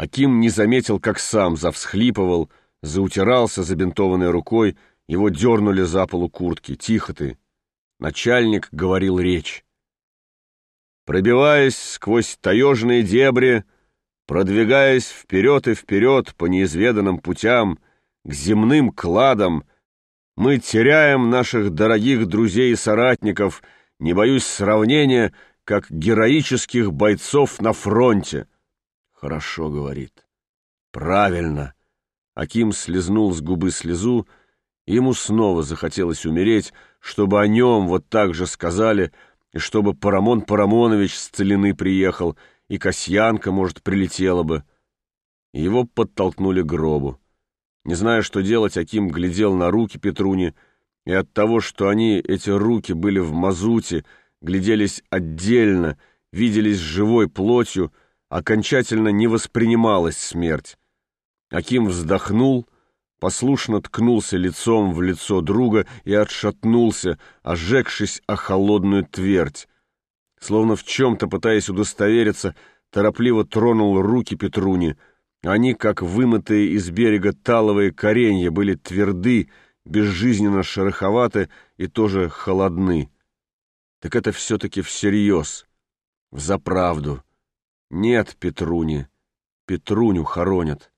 Аким не заметил, как сам завсхлипывал, заутирался забинтованной рукой, его дернули за полу куртки. «Тихо ты!» Начальник говорил речь. Пробиваясь сквозь таежные дебри, продвигаясь вперед и вперед по неизведанным путям, к земным кладам, мы теряем наших дорогих друзей и соратников, не боюсь сравнения, как героических бойцов на фронте. Хорошо, говорит. Правильно. Аким слезнул с губы слезу, и ему снова захотелось умереть, чтобы о нем вот так же сказали, и чтобы Парамон Парамонович с Целины приехал, и Касьянка, может, прилетела бы. Его подтолкнули к гробу. Не зная, что делать, Аким глядел на руки Петруни, и от того, что они, эти руки, были в мазуте, гляделись отдельно, виделись живой плотью, окончательно не воспринималась смерть. Аким вздохнул, послушно ткнулся лицом в лицо друга и отшатнулся, ожегшись о холодную твердь. Словно в чем-то, пытаясь удостовериться, торопливо тронул руки Петруни. Они, как вымытые из берега таловые коренья, были тверды, безжизненно шероховаты и тоже холодны. Так это все-таки всерьез, взаправду. Нет Петруни, Петруню хоронят.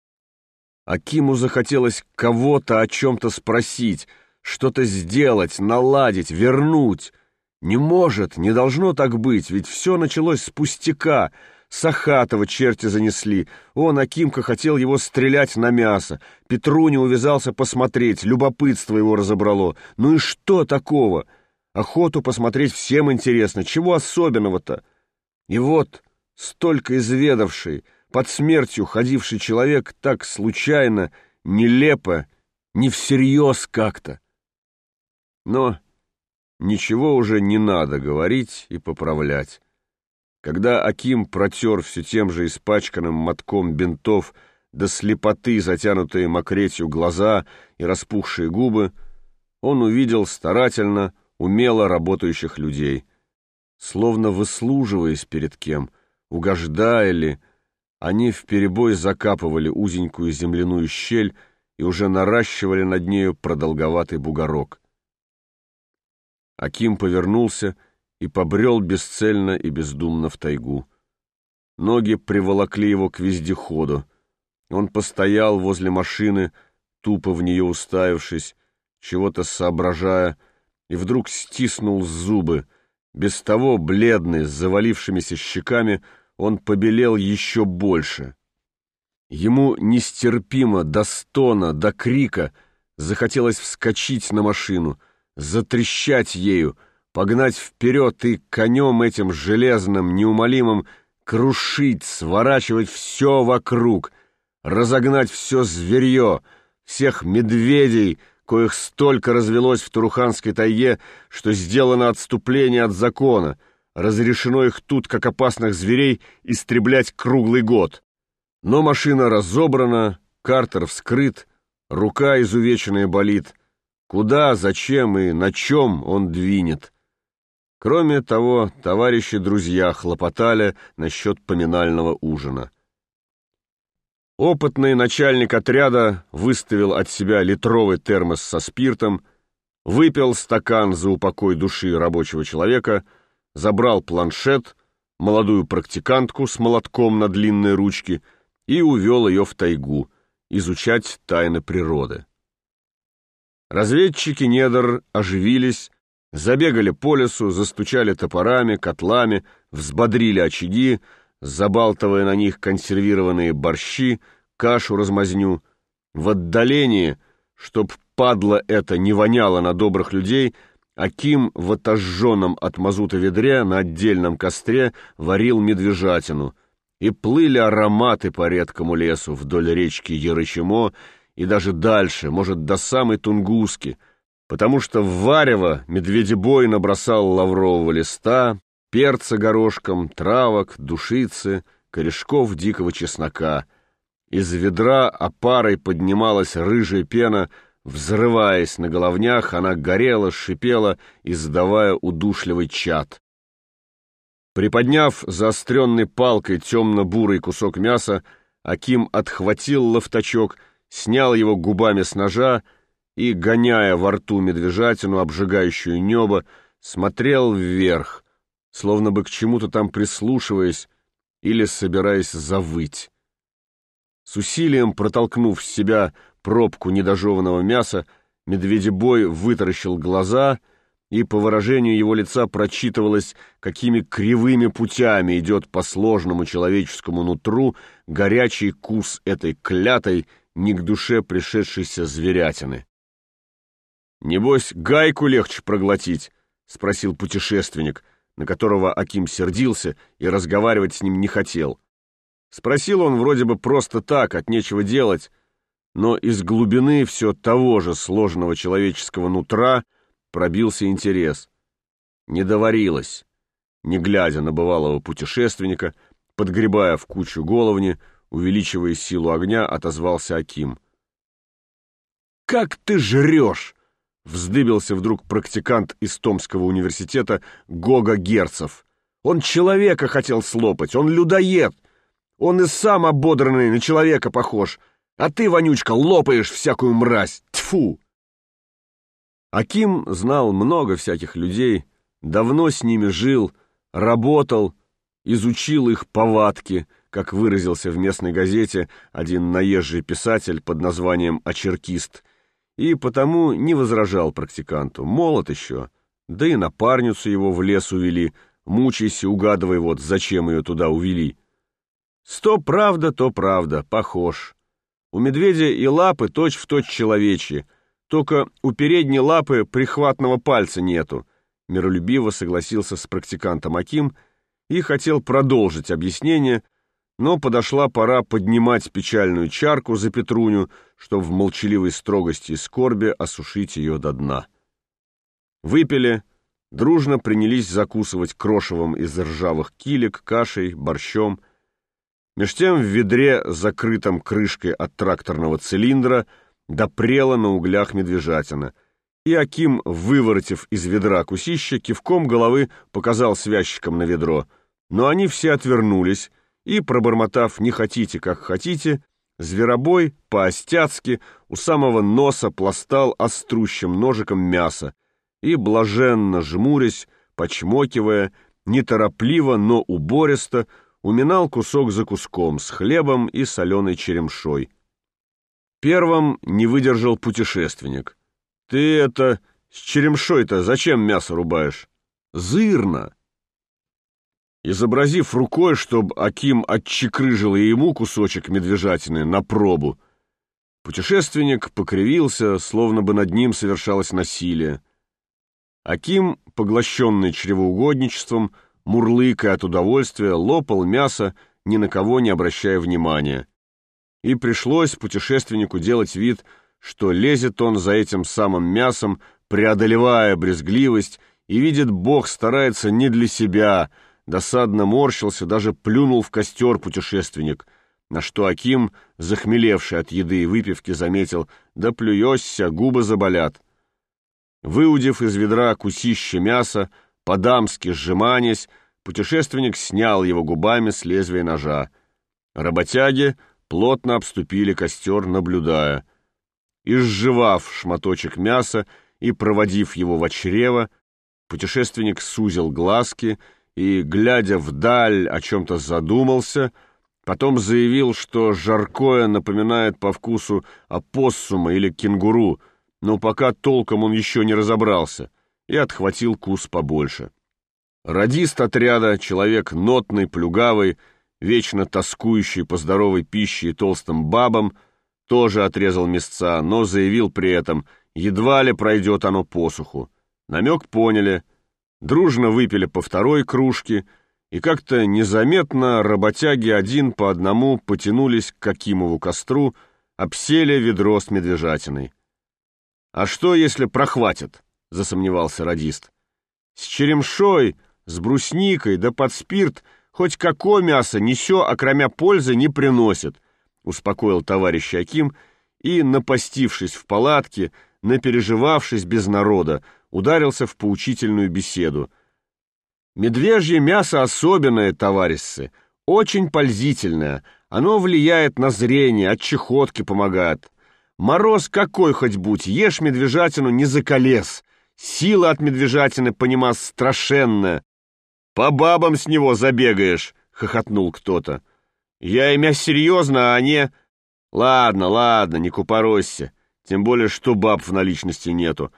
Акиму захотелось кого-то о чем-то спросить, что-то сделать, наладить, вернуть. Не может, не должно так быть, ведь все началось с пустяка. Сахатова черти занесли. Он, Акимка, хотел его стрелять на мясо. Петруня увязался посмотреть, любопытство его разобрало. Ну и что такого? Охоту посмотреть всем интересно. Чего особенного-то? И вот столько изведавший, под смертью ходивший человек так случайно, нелепо, не всерьез как-то. Но ничего уже не надо говорить и поправлять. Когда Аким протер все тем же испачканным мотком бинтов до слепоты затянутые мокретью глаза и распухшие губы, он увидел старательно, умело работающих людей. Словно выслуживаясь перед кем, угождая ли, они вперебой закапывали узенькую земляную щель и уже наращивали над нею продолговатый бугорок. Аким повернулся и побрел бесцельно и бездумно в тайгу. Ноги приволокли его к вездеходу. Он постоял возле машины, тупо в нее уставившись, чего-то соображая, и вдруг стиснул зубы. Без того, бледный, с завалившимися щеками, он побелел еще больше. Ему нестерпимо, до стона, до крика захотелось вскочить на машину, затрещать ею, погнать вперед и конем этим железным, неумолимым крушить, сворачивать все вокруг, разогнать все зверье, всех медведей, коих столько развелось в Туруханской тайге, что сделано отступление от закона, разрешено их тут, как опасных зверей, истреблять круглый год. Но машина разобрана, картер вскрыт, рука изувеченная болит. Куда, зачем и на чем он двинет? Кроме того, товарищи-друзья хлопотали насчет поминального ужина. Опытный начальник отряда выставил от себя литровый термос со спиртом, выпил стакан за упокой души рабочего человека, забрал планшет, молодую практикантку с молотком на длинной ручке и увел ее в тайгу изучать тайны природы. Разведчики недр оживились, забегали по лесу, застучали топорами, котлами, взбодрили очаги, забалтывая на них консервированные борщи, кашу-размазню. В отдалении, чтоб падла это не воняло на добрых людей, Аким в отожженном от мазута ведре на отдельном костре варил медвежатину, и плыли ароматы по редкому лесу вдоль речки Ярычемо и даже дальше, может, до самой Тунгуски, потому что в варево медведебой набросал лаврового листа, перца горошком, травок, душицы, корешков дикого чеснока. Из ведра опарой поднималась рыжая пена, взрываясь на головнях, она горела, шипела, издавая удушливый чад. Приподняв заостренной палкой темно-бурый кусок мяса, Аким отхватил лофтачок, снял его губами с ножа и, гоняя во рту медвежатину, обжигающую небо, смотрел вверх, словно бы к чему-то там прислушиваясь или собираясь завыть. С усилием протолкнув в себя пробку недожеванного мяса, медведебой вытаращил глаза, и по выражению его лица прочитывалось, какими кривыми путями идет по сложному человеческому нутру горячий кус этой клятой, не к душе пришедшейся зверятины. «Небось, гайку легче проглотить?» — спросил путешественник, на которого Аким сердился и разговаривать с ним не хотел. Спросил он вроде бы просто так, от нечего делать, но из глубины все того же сложного человеческого нутра пробился интерес. Не доварилось. Не глядя на бывалого путешественника, подгребая в кучу головни, увеличивая силу огня, отозвался Аким. «Как ты жрешь!» — вздыбился вдруг практикант из Томского университета Гога Герцев. «Он человека хотел слопать, он людоед! Он и сам ободранный на человека похож, а ты, вонючка, лопаешь всякую мразь! Тьфу!» Аким знал много всяких людей, давно с ними жил, работал, изучил их повадки, как выразился в местной газете один наезжий писатель под названием «Очеркист», и потому не возражал практиканту. Молод еще, да и напарницу его в лес увели, мучайся, угадывай вот, зачем ее туда увели. Сто правда, то правда, похож. У медведя и лапы точь-в-точь человечьи, только у передней лапы прихватного пальца нету, миролюбиво согласился с практикантом Аким и хотел продолжить объяснение, но подошла пора поднимать печальную чарку за Петруню, чтобы в молчаливой строгости и скорби осушить ее до дна. Выпили, дружно принялись закусывать крошевом из ржавых килек, кашей, борщом. Меж тем в ведре, закрытом крышкой от тракторного цилиндра, допрела на углях медвежатина, и Аким, выворотив из ведра кусище, кивком головы показал связчикам на ведро, но они все отвернулись, и, пробормотав «не хотите, как хотите», зверобой по-остяцки у самого носа пластал острущим ножиком мясо и, блаженно жмурясь, почмокивая, неторопливо, но убористо, уминал кусок за куском с хлебом и соленой черемшой. Первым не выдержал путешественник. «Ты это, с черемшой-то зачем мясо рубаешь?» «Зырно!» Изобразив рукой, чтоб Аким отчекрыжил и ему кусочек медвежатины на пробу, путешественник покривился, словно бы над ним совершалось насилие. Аким, поглощенный чревоугодничеством, мурлыкая от удовольствия, лопал мясо, ни на кого не обращая внимания. И пришлось путешественнику делать вид, что лезет он за этим самым мясом, преодолевая брезгливость, и, видит Бог, старается не для себя. Досадно морщился, даже плюнул в костер путешественник, на что Аким, захмелевший от еды и выпивки, заметил: «Да плюешься, губы заболят». Выудив из ведра кусище мяса, по-дамски сжиманясь, путешественник снял его губами с лезвия ножа. Работяги плотно обступили костер, наблюдая. Изжевав шматочек мяса и проводив его во чрево, путешественник сузил глазки и, глядя вдаль, о чем-то задумался, потом заявил, что жаркое напоминает по вкусу опоссума или кенгуру, но пока толком он еще не разобрался, и отхватил кус побольше. Радист отряда, человек нотный, плюгавый, вечно тоскующий по здоровой пище и толстым бабам, тоже отрезал мясца, но заявил при этом: едва ли пройдет оно посуху. Намек поняли, дружно выпили по второй кружке, и как-то незаметно работяги один по одному потянулись к Акимову костру, обсели ведро с медвежатиной. «А что, если прохватят?» — засомневался радист. «С черемшой, с брусникой, да под спирт хоть какое мясо несё, окромя пользы, не приносит», — успокоил товарищ Аким и, напастившись в палатке, напереживавшись без народа, ударился в поучительную беседу. «Медвежье мясо особенное, товарищи, очень пользительное, Оно влияет на зрение, от чахотки помогает. Мороз какой хоть будь, ешь медвежатину не заколес. Сила от медвежатины, понима, страшенная. По бабам с него забегаешь, — хохотнул кто-то. Я имя серьезно, а не... Ладно, ладно, не купоросься, тем более, что баб в наличности нету.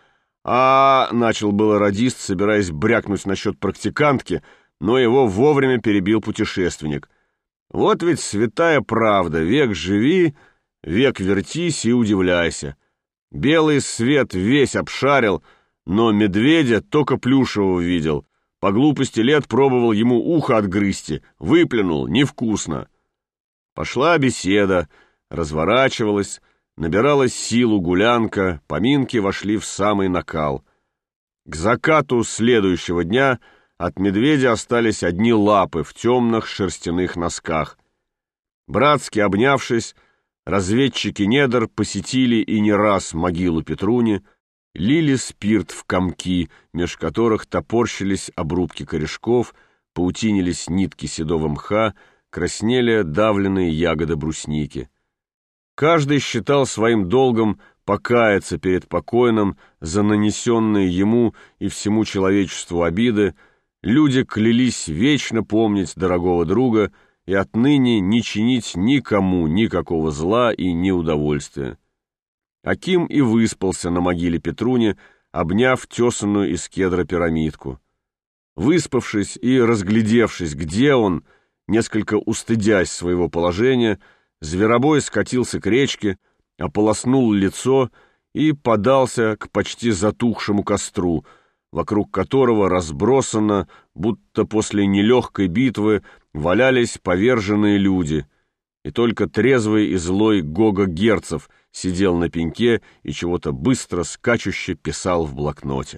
Начал было радист, собираясь брякнуть насчет практикантки, но его вовремя перебил путешественник. Вот ведь святая правда, век живи, век вертись и удивляйся. Белый свет весь обшарил, но медведя только плюшевого видел. По глупости лет пробовал ему ухо отгрызти, выплюнул, невкусно. Пошла беседа, разворачивалась, набиралась силу гулянка, поминки вошли в самый накал. К закату следующего дня от медведя остались одни лапы в темных шерстяных носках. Братски обнявшись, разведчики недр посетили и не раз могилу Петруни, лили спирт в комки, меж которых топорщились обрубки корешков, паутинились нитки седого мха, краснели давленные ягоды брусники. Каждый считал своим долгом покаяться перед покойным за нанесенные ему и всему человечеству обиды. Люди клялись вечно помнить дорогого друга и отныне не чинить никому никакого зла и неудовольствия. Аким и выспался на могиле Петруни, обняв тесанную из кедра пирамидку. Выспавшись и разглядевшись, где он, несколько устыдясь своего положения, зверобой скатился к речке, ополоснул лицо и подался к почти затухшему костру, вокруг которого разбросано, будто после нелегкой битвы, валялись поверженные люди, и только трезвый и злой Гога Герцев сидел на пеньке и чего-то быстро скачуще писал в блокноте.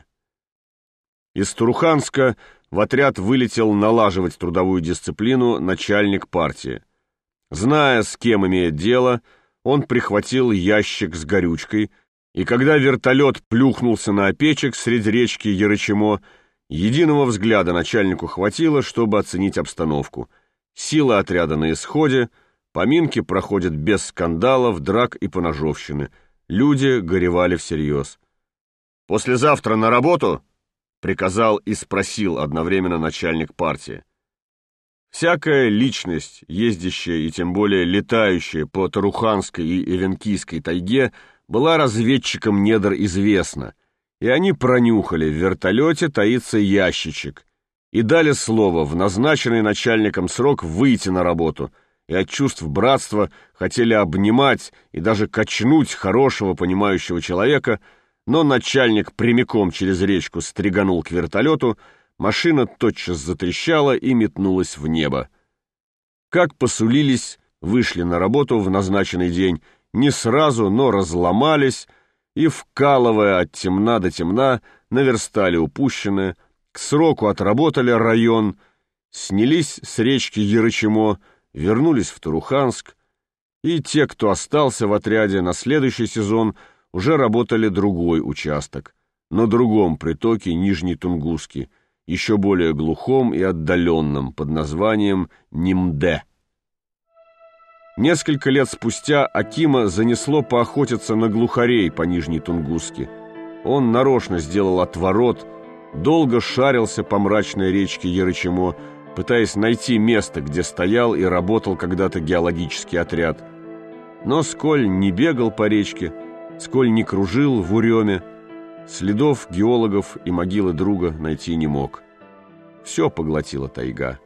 Из Туруханска в отряд вылетел налаживать трудовую дисциплину начальник партии. Зная, с кем имеет дело, он прихватил ящик с горючкой, и когда вертолет плюхнулся на опечек среди речки Ярычемо, единого взгляда начальнику хватило, чтобы оценить обстановку. Сила отряда на исходе, поминки проходят без скандалов, драк и поножовщины. Люди горевали всерьез. «Послезавтра на работу?» — приказал и спросил одновременно начальник партии. Всякая личность, ездящая и тем более летающая по Таруханской и Эвенкийской тайге, была разведчикам недр известна, и они пронюхали, в вертолете таится ящичек, и дали слово в назначенный начальником срок выйти на работу, и от чувств братства хотели обнимать и даже качнуть хорошего понимающего человека, но начальник прямиком через речку стриганул к вертолету, машина тотчас затрещала и метнулась в небо. Как посулились, вышли на работу в назначенный день, не сразу, но разломались и, вкалывая от темна до темна, наверстали упущенное, к сроку отработали район, снялись с речки Ярычемо, вернулись в Туруханск, и те, кто остался в отряде на следующий сезон, уже работали другой участок, на другом притоке Нижней Тунгуски, еще более глухом и отдаленном, под названием Нимде. Несколько лет спустя Акима занесло поохотиться на глухарей по Нижней Тунгуске. Он нарочно сделал отворот, долго шарился по мрачной речке Ярычемо, пытаясь найти место, где стоял и работал когда-то геологический отряд. Но сколь не бегал по речке, сколь не кружил в уреме, следов геологов и могилы друга найти не мог. Все поглотила тайга.